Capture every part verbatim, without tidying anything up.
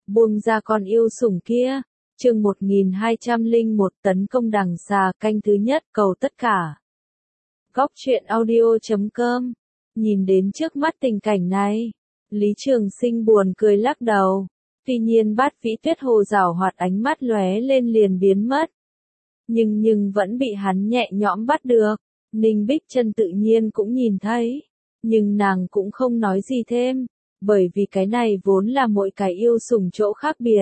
buông ra con yêu sủng kia. Chương một nghìn hai trăm lẻ một tấn công đằng xà canh thứ nhất cầu tất cả. Góc truyện audio chấm com. Nhìn đến trước mắt tình cảnh này, Lý Trường Sinh buồn cười lắc đầu. Tuy nhiên Bát Vĩ Tuyết Hồ giảo hoạt ánh mắt lóe lên liền biến mất. Nhưng nhưng vẫn bị hắn nhẹ nhõm bắt được. Ninh Bích Chân tự nhiên cũng nhìn thấy. Nhưng nàng cũng không nói gì thêm. Bởi vì cái này vốn là mỗi cái yêu sủng chỗ khác biệt.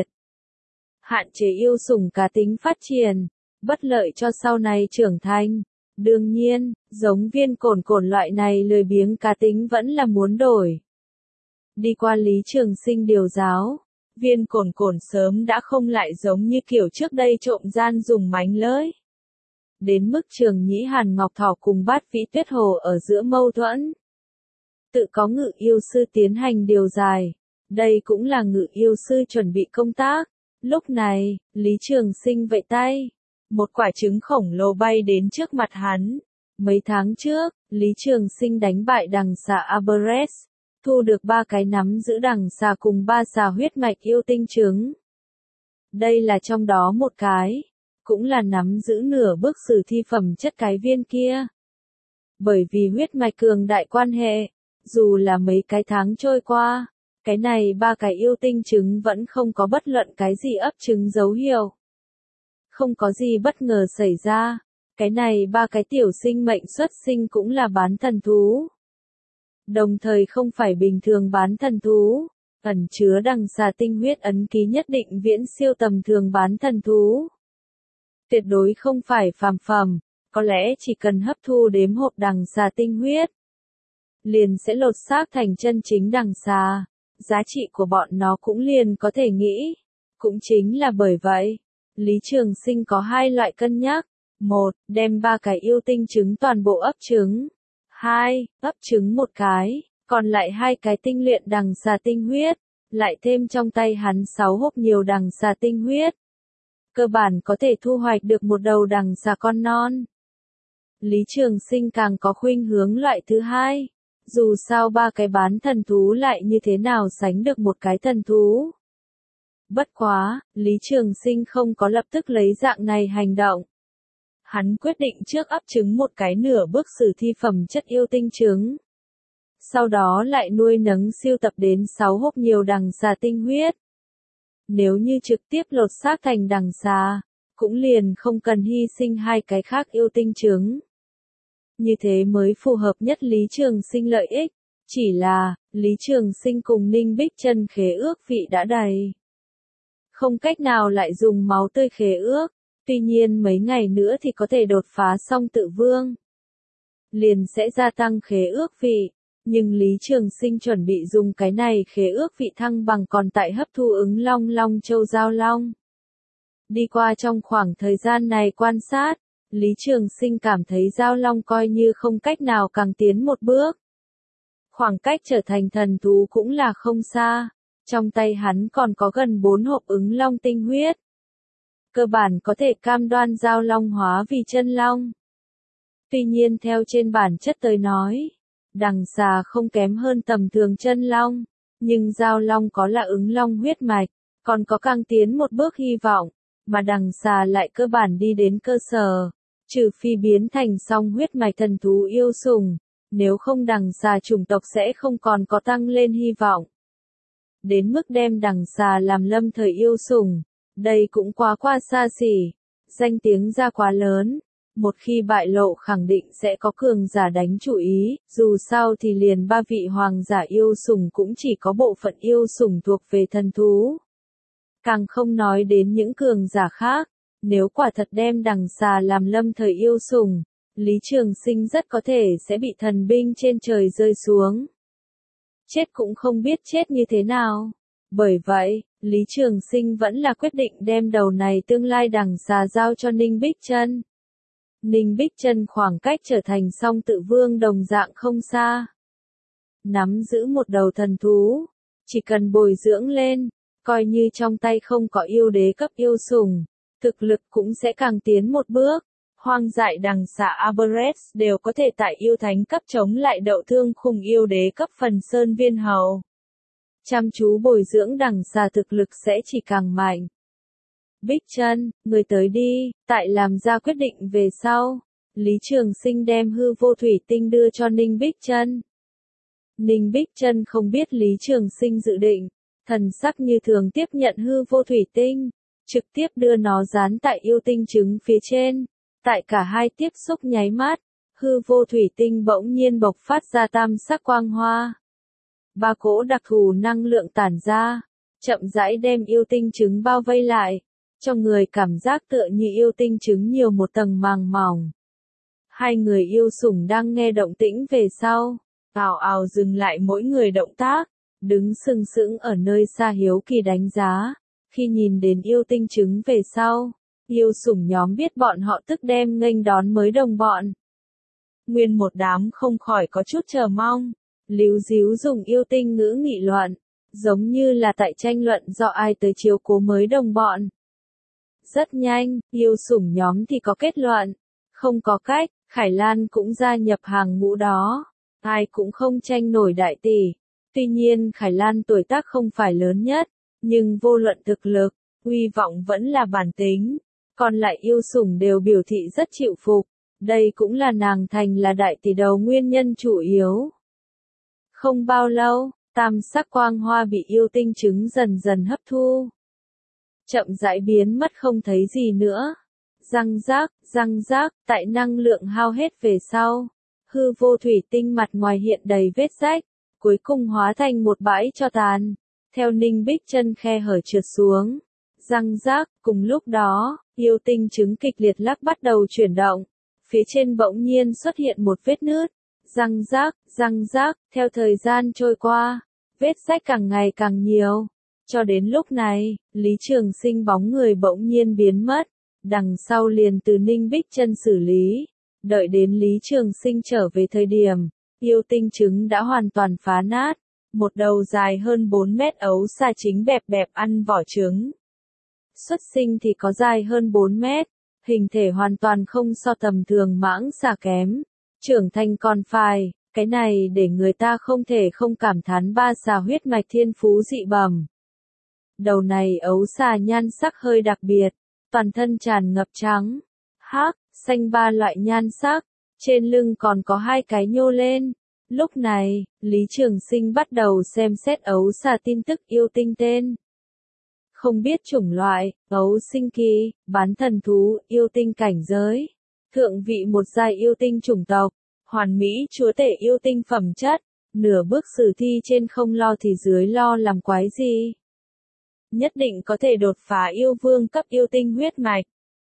Hạn chế yêu sủng cá tính phát triển, bất lợi cho sau này trưởng thành. Đương nhiên, giống Viên Cổn Cổn loại này lười biếng cá tính vẫn là muốn đổi. Đi qua Lý Trường Sinh điều giáo, Viên Cổn Cổn sớm đã không lại giống như kiểu trước đây trộm gian dùng mánh lưỡi. Đến mức Trường Nhĩ Hàn Ngọc Thỏ cùng Bát Vĩ Tuyết Hồ ở giữa mâu thuẫn. Tự có ngự yêu sư tiến hành điều giải. Đây cũng là ngự yêu sư chuẩn bị công tác. Lúc này, Lý Trường Sinh vẫy tay. Một quả trứng khổng lồ bay đến trước mặt hắn. Mấy tháng trước, Lý Trường Sinh đánh bại đằng xà Aberres. Thu được ba cái nắm giữ đằng xà cùng ba xà huyết mạch yêu tinh trứng. Đây là trong đó một cái. Cũng là nắm giữ nửa bước sử thi phẩm chất cái viên kia. Bởi vì huyết mạch cường đại quan hệ. Dù là mấy cái tháng trôi qua, cái này ba cái yêu tinh trứng vẫn không có bất luận cái gì ấp trứng dấu hiệu. Không có gì bất ngờ xảy ra, cái này ba cái tiểu sinh mệnh xuất sinh cũng là bán thần thú. Đồng thời không phải bình thường bán thần thú, ẩn chứa đằng xà tinh huyết ấn ký nhất định viễn siêu tầm thường bán thần thú. Tuyệt đối không phải phàm phẩm, có lẽ chỉ cần hấp thu đếm hộp đằng xà tinh huyết. Liền sẽ lột xác thành chân chính đằng xà, giá trị của bọn nó cũng liền có thể nghĩ. Cũng chính là bởi vậy, Lý Trường Sinh có hai loại cân nhắc. Một, đem ba cái yêu tinh trứng toàn bộ ấp trứng. Hai, ấp trứng một cái, còn lại hai cái tinh luyện đằng xà tinh huyết, lại thêm trong tay hắn sáu hộp nhiều đằng xà tinh huyết. Cơ bản có thể thu hoạch được một đầu đằng xà con non. Lý Trường Sinh càng có khuynh hướng loại thứ hai. Dù sao ba cái bán thần thú lại như thế nào sánh được một cái thần thú. Bất quá, Lý Trường Sinh không có lập tức lấy dạng này hành động. Hắn quyết định trước ấp trứng một cái nửa bước sử thi phẩm chất yêu tinh trứng. Sau đó lại nuôi nấng siêu tập đến sáu hộp nhiều đằng xà tinh huyết. Nếu như trực tiếp lột xác thành đằng xà, cũng liền không cần hy sinh hai cái khác yêu tinh trứng. Như thế mới phù hợp nhất Lý Trường Sinh lợi ích. Chỉ là, Lý Trường Sinh cùng Ninh Bích Chân khế ước vị đã đầy. Không cách nào lại dùng máu tươi khế ước. Tuy nhiên mấy ngày nữa thì có thể đột phá xong tự vương. Liền sẽ gia tăng khế ước vị. Nhưng Lý Trường Sinh chuẩn bị dùng cái này khế ước vị thăng bằng còn tại hấp thu ứng long long châu giao long. Đi qua trong khoảng thời gian này quan sát. Lý Trường Sinh cảm thấy giao long coi như không cách nào càng tiến một bước. Khoảng cách trở thành thần thú cũng là không xa. Trong tay hắn còn có gần bốn hộp ứng long tinh huyết. Cơ bản có thể cam đoan giao long hóa vì chân long. Tuy nhiên theo trên bản chất tới nói, đằng xà không kém hơn tầm thường chân long. Nhưng giao long có là ứng long huyết mạch, còn có càng tiến một bước hy vọng. Mà đằng xà lại cơ bản đi đến cơ sở. Trừ phi biến thành song huyết mạch thần thú yêu sủng, nếu không đằng xà chủng tộc sẽ không còn có tăng lên hy vọng. Đến mức đem đằng xà làm lâm thời yêu sủng, đây cũng quá qua xa xỉ, danh tiếng ra quá lớn, một khi bại lộ khẳng định sẽ có cường giả đánh chủ ý, dù sao thì liền ba vị hoàng giả yêu sủng cũng chỉ có bộ phận yêu sủng thuộc về thần thú. Càng không nói đến những cường giả khác. Nếu quả thật đem đằng xà làm lâm thời yêu sủng, Lý Trường Sinh rất có thể sẽ bị thần binh trên trời rơi xuống. Chết cũng không biết chết như thế nào. Bởi vậy, Lý Trường Sinh vẫn là quyết định đem đầu này tương lai đằng xà giao cho Ninh Bích Chân. Ninh Bích Chân khoảng cách trở thành song tự vương đồng dạng không xa. Nắm giữ một đầu thần thú, chỉ cần bồi dưỡng lên, coi như trong tay không có yêu đế cấp yêu sủng. Thực lực cũng sẽ càng tiến một bước. Hoang dại đằng xà Aberres đều có thể tại yêu thánh cấp chống lại đậu thương khủng yêu đế cấp phần sơn viên hầu. chăm chú bồi dưỡng đằng xà thực lực sẽ chỉ càng mạnh. Bích Trân, người tới đi, tại làm ra quyết định về sau. Lý Trường Sinh đem hư vô thủy tinh đưa cho Ninh Bích Trân. Ninh Bích Trân không biết Lý Trường Sinh dự định, thần sắc như thường tiếp nhận hư vô thủy tinh, trực tiếp đưa nó dán tại yêu tinh trứng phía trên. Tại cả hai tiếp xúc nháy mắt, hư vô thủy tinh bỗng nhiên bộc phát ra tam sắc quang hoa. Ba cỗ đặc thù năng lượng tản ra, chậm rãi đem yêu tinh trứng bao vây lại, cho người cảm giác tựa như yêu tinh trứng nhiều một tầng màng mỏng. Hai người yêu sủng đang nghe động tĩnh về sau, ào ào dừng lại mỗi người động tác, đứng sừng sững ở nơi xa hiếu kỳ đánh giá. Khi nhìn đến yêu tinh trứng về sau, yêu sủng nhóm biết bọn họ tức đem nghênh đón mới đồng bọn. Nguyên một đám không khỏi có chút chờ mong, líu díu dùng yêu tinh ngữ nghị luận, giống như là tại tranh luận do ai tới chiếu cố mới đồng bọn. Rất nhanh, yêu sủng nhóm thì có kết luận, không có cách, Khải Lan cũng gia nhập hàng ngũ đó, ai cũng không tranh nổi đại tỷ. Tuy nhiên Khải Lan tuổi tác không phải lớn nhất, nhưng vô luận thực lực, uy vọng vẫn là bản tính, còn lại yêu sủng đều biểu thị rất chịu phục, đây cũng là nàng thành là đại tỷ đầu nguyên nhân chủ yếu. Không bao lâu, tam sắc quang hoa bị yêu tinh trứng dần dần hấp thu. Chậm rãi biến mất không thấy gì nữa. Răng rác, răng rác, tại năng lượng hao hết về sau. Hư vô thủy tinh mặt ngoài hiện đầy vết rách, cuối cùng hóa thành một bãi tro tàn. Theo Ninh Bích Trân khe hở trượt xuống. Răng rác, cùng lúc đó, yêu tinh trứng kịch liệt lắc bắt đầu chuyển động. Phía trên bỗng nhiên xuất hiện một vết nứt. Răng rác, răng rác, theo thời gian trôi qua, vết rách càng ngày càng nhiều. Cho đến lúc này, Lý Trường Sinh bóng người bỗng nhiên biến mất, đằng sau liền từ Ninh Bích Trân xử lý. Đợi đến Lý Trường Sinh trở về thời điểm, yêu tinh trứng đã hoàn toàn phá nát, một đầu dài hơn bốn mét ấu xà chính bẹp bẹp ăn vỏ trứng. Xuất sinh thì có dài hơn bốn mét, hình thể hoàn toàn không so tầm thường mãng xà kém. Trưởng thành còn phải, cái này để người ta không thể không cảm thán ba xà huyết mạch thiên phú dị bẩm. Đầu này ấu xà nhan sắc hơi đặc biệt, toàn thân tràn ngập trắng, hắc, xanh ba loại nhan sắc, trên lưng còn có hai cái nhô lên. Lúc này, Lý Trường Sinh bắt đầu xem xét ấu xà tin tức yêu tinh tên. Không biết chủng loại, ấu sinh kỳ, bán thần thú, yêu tinh cảnh giới. Thượng vị một giai yêu tinh chủng tộc, hoàn mỹ chúa tể yêu tinh phẩm chất, nửa bước sử thi trên không lo thì dưới lo làm quái gì. Nhất định có thể đột phá yêu vương cấp yêu tinh huyết mạch.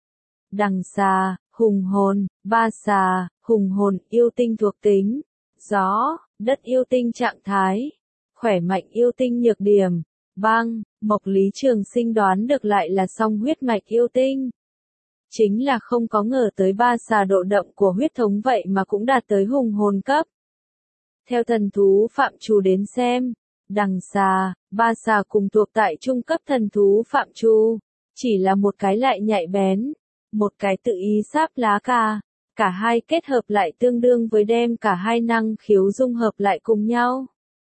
Đằng xà, hùng hồn, ba xà, hùng hồn, yêu tinh thuộc tính, gió, đất yêu tinh trạng thái, khỏe mạnh yêu tinh nhược điểm, băng, mộc. Lý Trường Sinh đoán được lại là song huyết mạch yêu tinh. Chính là không có ngờ tới ba xà độ đậm của huyết thống vậy mà cũng đạt tới hùng hồn cấp. Theo thần thú phạm trù đến xem, đằng xà, ba xà cùng thuộc tại trung cấp thần thú phạm trù, chỉ là một cái lại nhạy bén, một cái tự ý sáp lá cà, cả hai kết hợp lại tương đương với đem cả hai năng khiếu dung hợp lại cùng nhau.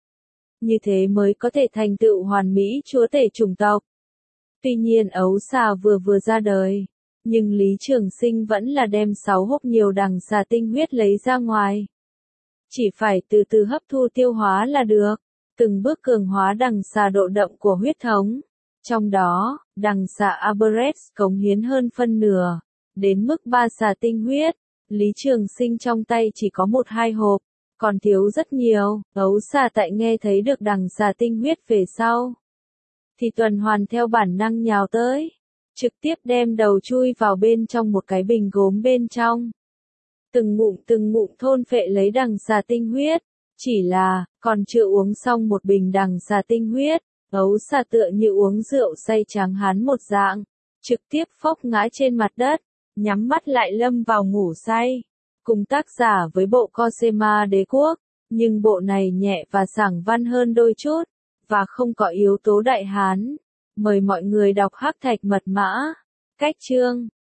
Như thế mới có thể thành tựu hoàn mỹ chúa tể chủng tộc. Tuy nhiên ấu xà vừa vừa ra đời, nhưng Lý Trường Sinh vẫn là đem sáu hộp nhiều đằng xà tinh huyết lấy ra ngoài. Chỉ phải từ từ hấp thu tiêu hóa là được, từng bước cường hóa đằng xà độ đậm của huyết thống. Trong đó, đằng xà Aberets cống hiến hơn phân nửa, đến mức ba xà tinh huyết. Lý Trường Sinh trong tay chỉ có một hai hộp, còn thiếu rất nhiều. Ấu xà tại nghe thấy được đằng xà tinh huyết về sau, thì tuần hoàn theo bản năng nhào tới, trực tiếp đem đầu chui vào bên trong một cái bình gốm bên trong. Từng ngụm từng ngụm thôn phệ lấy đằng xà tinh huyết, chỉ là, còn chưa uống xong một bình đằng xà tinh huyết, ấu xà tựa như uống rượu say tráng hán một dạng, trực tiếp phốc ngã trên mặt đất, nhắm mắt lại lâm vào ngủ say. Cùng tác giả với bộ Cosema Đế Quốc, nhưng bộ này nhẹ và sảng văn hơn đôi chút, và không có yếu tố đại hán. Mời mọi người đọc Hắc Thạch Mật Mã. Cách chương